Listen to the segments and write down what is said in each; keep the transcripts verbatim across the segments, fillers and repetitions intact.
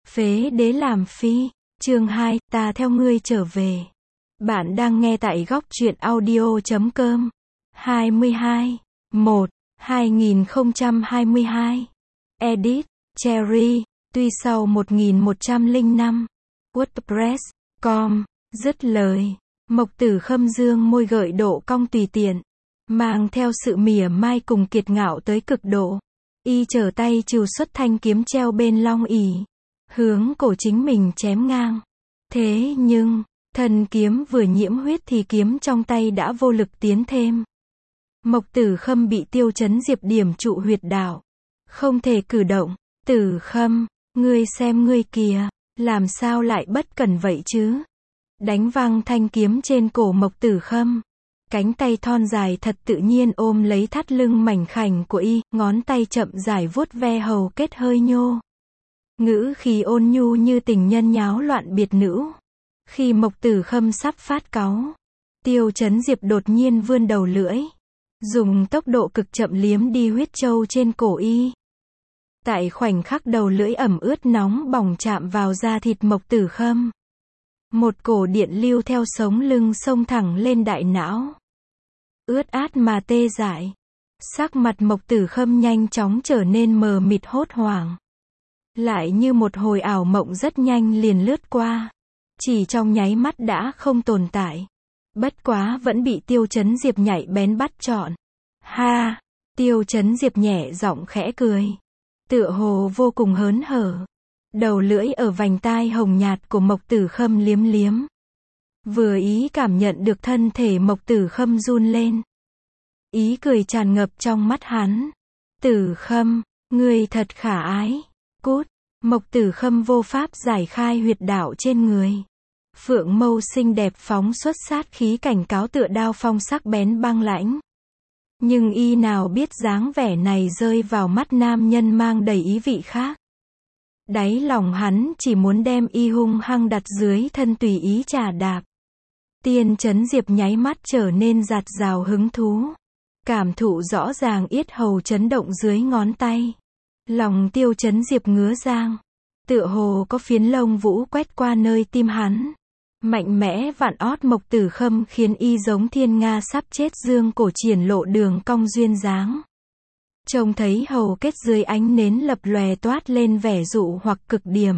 Phế đế làm phi. Chương hai, ta theo ngươi trở về. Bạn đang nghe tại góc truyện audio chấm com. hai mươi hai, một, hai nghìn không trăm hai mươi hai. Edit, Cherry. Tuy sau một nghìn một trăm lẻ năm. WordPress. Com. Dứt lời. Mộc Tử Khâm dương môi gợi độ cong tùy tiện. Mang theo sự mỉa mai cùng kiệt ngạo tới cực độ. Y trở tay trừ xuất thanh kiếm treo bên long ỷ. Hướng cổ chính mình chém ngang. Thế nhưng, thần kiếm vừa nhiễm huyết thì kiếm trong tay đã vô lực tiến thêm. Mộc Tử Khâm bị Tiêu Chấn Diệp điểm trụ huyệt đạo. Không thể cử động. Tử Khâm, ngươi xem ngươi kìa, làm sao lại bất cẩn vậy chứ? Đánh văng thanh kiếm trên cổ Mộc Tử Khâm. Cánh tay thon dài thật tự nhiên ôm lấy thắt lưng mảnh khảnh của y, ngón tay chậm rãi vuốt ve hầu kết hơi nhô. Ngữ khí ôn nhu như tình nhân nháo loạn biệt nữ. Khi Mộc Tử Khâm sắp phát cáu, Tiêu Chấn Diệp đột nhiên vươn đầu lưỡi, dùng tốc độ cực chậm liếm đi huyết châu trên cổ y. Tại khoảnh khắc đầu lưỡi ẩm ướt nóng bỏng chạm vào da thịt Mộc Tử Khâm, một cổ điện lưu theo sống lưng xông thẳng lên đại não. Ướt át mà tê dại. Sắc mặt Mộc Tử Khâm nhanh chóng trở nên mờ mịt hốt hoảng. Lại như một hồi ảo mộng rất nhanh liền lướt qua. Chỉ trong nháy mắt đã không tồn tại. Bất quá vẫn bị Tiêu Chấn Diệp nhạy bén bắt trọn. Ha! Tiêu Chấn Diệp nhẹ giọng khẽ cười. Tựa hồ vô cùng hớn hở. Đầu lưỡi ở vành tai hồng nhạt của Mộc Tử Khâm liếm liếm. Vừa ý cảm nhận được thân thể Mộc Tử Khâm run lên. Ý cười tràn ngập trong mắt hắn. Tử Khâm, ngươi thật khả ái. Cút. Mộc Tử Khâm vô pháp giải khai huyệt đạo trên người. Phượng mâu xinh đẹp phóng xuất sát khí cảnh cáo tựa đao phong sắc bén băng lãnh. Nhưng y nào biết dáng vẻ này rơi vào mắt nam nhân mang đầy ý vị khác. Đáy lòng hắn chỉ muốn đem y hung hăng đặt dưới thân tùy ý chà đạp. Tiên Chấn Diệp nháy mắt trở nên dạt dào hứng thú. Cảm thụ rõ ràng yết hầu chấn động dưới ngón tay. Lòng Tiêu Chấn Diệp ngứa rang. Tựa hồ có phiến lông vũ quét qua nơi tim hắn. Mạnh mẽ vặn ót Mộc Tử Khâm khiến y giống thiên nga sắp chết dương cổ triển lộ đường cong duyên dáng. Trông thấy hầu kết dưới ánh nến lập lòe toát lên vẻ dụ hoặc cực điểm.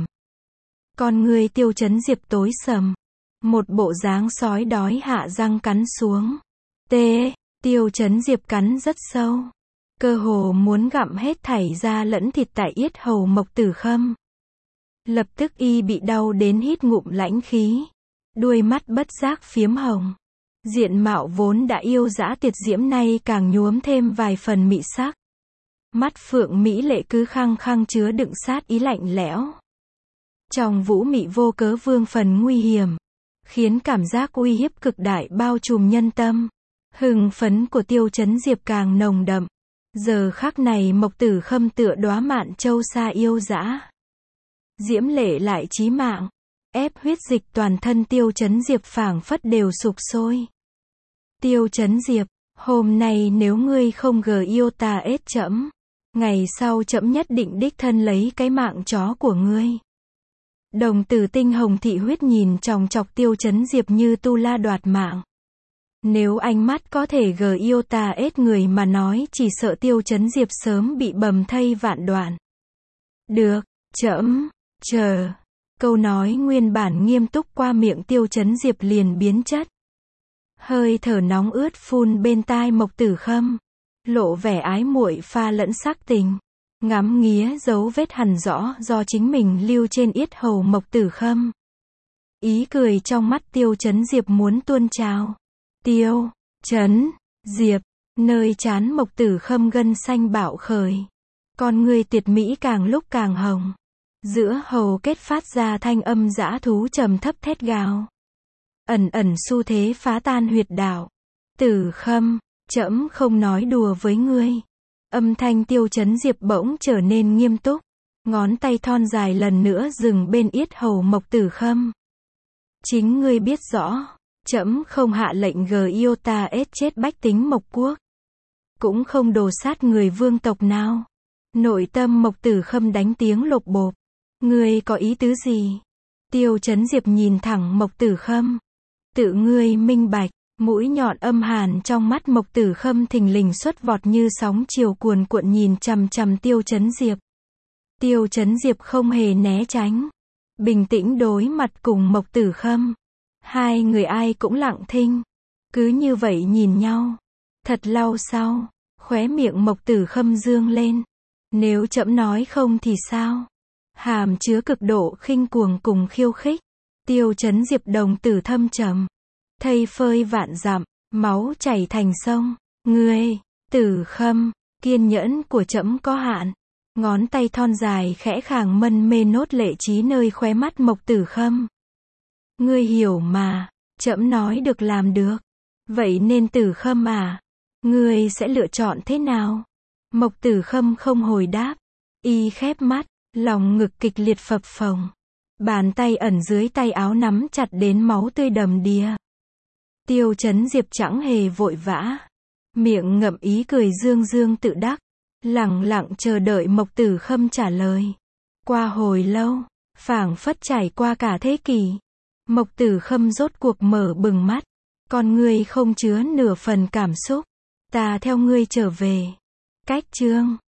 Con người Tiêu Chấn Diệp tối sầm. Một bộ dáng sói đói hạ răng cắn xuống. Tê, Tiêu Chấn Diệp cắn rất sâu. Cơ hồ muốn gặm hết thảy da lẫn thịt tại yết hầu Mộc Tử Khâm. Lập tức y bị đau đến hít ngụm lãnh khí. Đuôi mắt bất giác phiếm hồng. Diện mạo vốn đã yêu dã tuyệt diễm nay càng nhuốm thêm vài phần mị sắc. Mắt phượng mỹ lệ cứ khăng khăng chứa đựng sát ý lạnh lẽo. Trong vũ mị vô cớ vương phần nguy hiểm. Khiến cảm giác uy hiếp cực đại bao trùm nhân tâm. Hưng phấn của Tiêu Chấn Diệp càng nồng đậm. Giờ khắc này Mộc Tử Khâm tựa đóa mạn châu sa yêu dã. Diễm lệ lại chí mạng. Ép huyết dịch toàn thân Tiêu Chấn Diệp phảng phất đều sục sôi. Tiêu Chấn Diệp, hôm nay nếu ngươi không gờ yêu ta ết trẫm, ngày sau trẫm nhất định đích thân lấy cái mạng chó của ngươi. Đồng tử tinh hồng thị huyết nhìn chòng chọc Tiêu Chấn Diệp như tu la đoạt mạng. Nếu ánh mắt có thể gờ yêu ta ết người mà nói chỉ sợ Tiêu Chấn Diệp sớm bị bầm thây vạn đoạn. Được, trẫm, chờ. Câu nói nguyên bản nghiêm túc qua miệng Tiêu Chấn Diệp liền biến chất. Hơi thở nóng ướt phun bên tai Mộc Tử Khâm. Lộ vẻ ái muội pha lẫn sắc tình. Ngắm nghía dấu vết hằn rõ do chính mình lưu trên yết hầu Mộc Tử Khâm. Ý cười trong mắt Tiêu Chấn Diệp muốn tuôn trào. Tiêu Chấn Diệp, nơi trán Mộc Tử Khâm gân xanh bạo khởi. Con người tuyệt mỹ càng lúc càng hồng. Giữa hầu kết phát ra thanh âm dã thú trầm thấp thét gào. Ẩn ẩn xu thế phá tan huyệt đạo. Tử Khâm, trẫm không nói đùa với ngươi. Âm thanh Tiêu Chấn Diệp bỗng trở nên nghiêm túc. Ngón tay thon dài lần nữa dừng bên yết hầu Mộc Tử Khâm. Chính ngươi biết rõ. Trẫm không hạ lệnh gờ yêu ta ết chết bách tính Mộc Quốc. Cũng không đồ sát người vương tộc nào. Nội tâm Mộc Tử Khâm đánh tiếng lộp bộp. Ngươi có ý tứ gì? Tiêu Chấn Diệp nhìn thẳng Mộc Tử Khâm. Tự ngươi minh bạch, mũi nhọn âm hàn trong mắt Mộc Tử Khâm thình lình xuất vọt như sóng chiều cuồn cuộn nhìn chằm chằm Tiêu Chấn Diệp. Tiêu Chấn Diệp không hề né tránh, bình tĩnh đối mặt cùng Mộc Tử Khâm. Hai người ai cũng lặng thinh, cứ như vậy nhìn nhau. Thật lâu sau, khóe miệng Mộc Tử Khâm dương lên. Nếu trẫm nói không thì sao? Hàm chứa cực độ khinh cuồng cùng khiêu khích. Tiêu Chấn Diệp đồng tử thâm trầm, thây phơi vạn dặm, máu chảy thành sông. Ngươi, Tử Khâm, kiên nhẫn của trẫm có hạn. Ngón tay thon dài khẽ khàng mân mê nốt lệ trí nơi khóe mắt Mộc Tử Khâm. Ngươi hiểu mà, trẫm nói được làm được. Vậy nên Tử Khâm à, ngươi sẽ lựa chọn thế nào? Mộc Tử Khâm không hồi đáp, y khép mắt, lòng ngực kịch liệt phập phồng. Bàn tay ẩn dưới tay áo nắm chặt đến máu tươi đầm đìa. Tiêu Chấn Diệp chẳng hề vội vã, miệng ngậm ý cười dương dương tự đắc, lặng lặng chờ đợi Mộc Tử Khâm trả lời. Qua hồi lâu, phảng phất trải qua cả thế kỷ, Mộc Tử Khâm rốt cuộc mở bừng mắt, con ngươi không chứa nửa phần cảm xúc. Ta theo ngươi trở về. Cách chương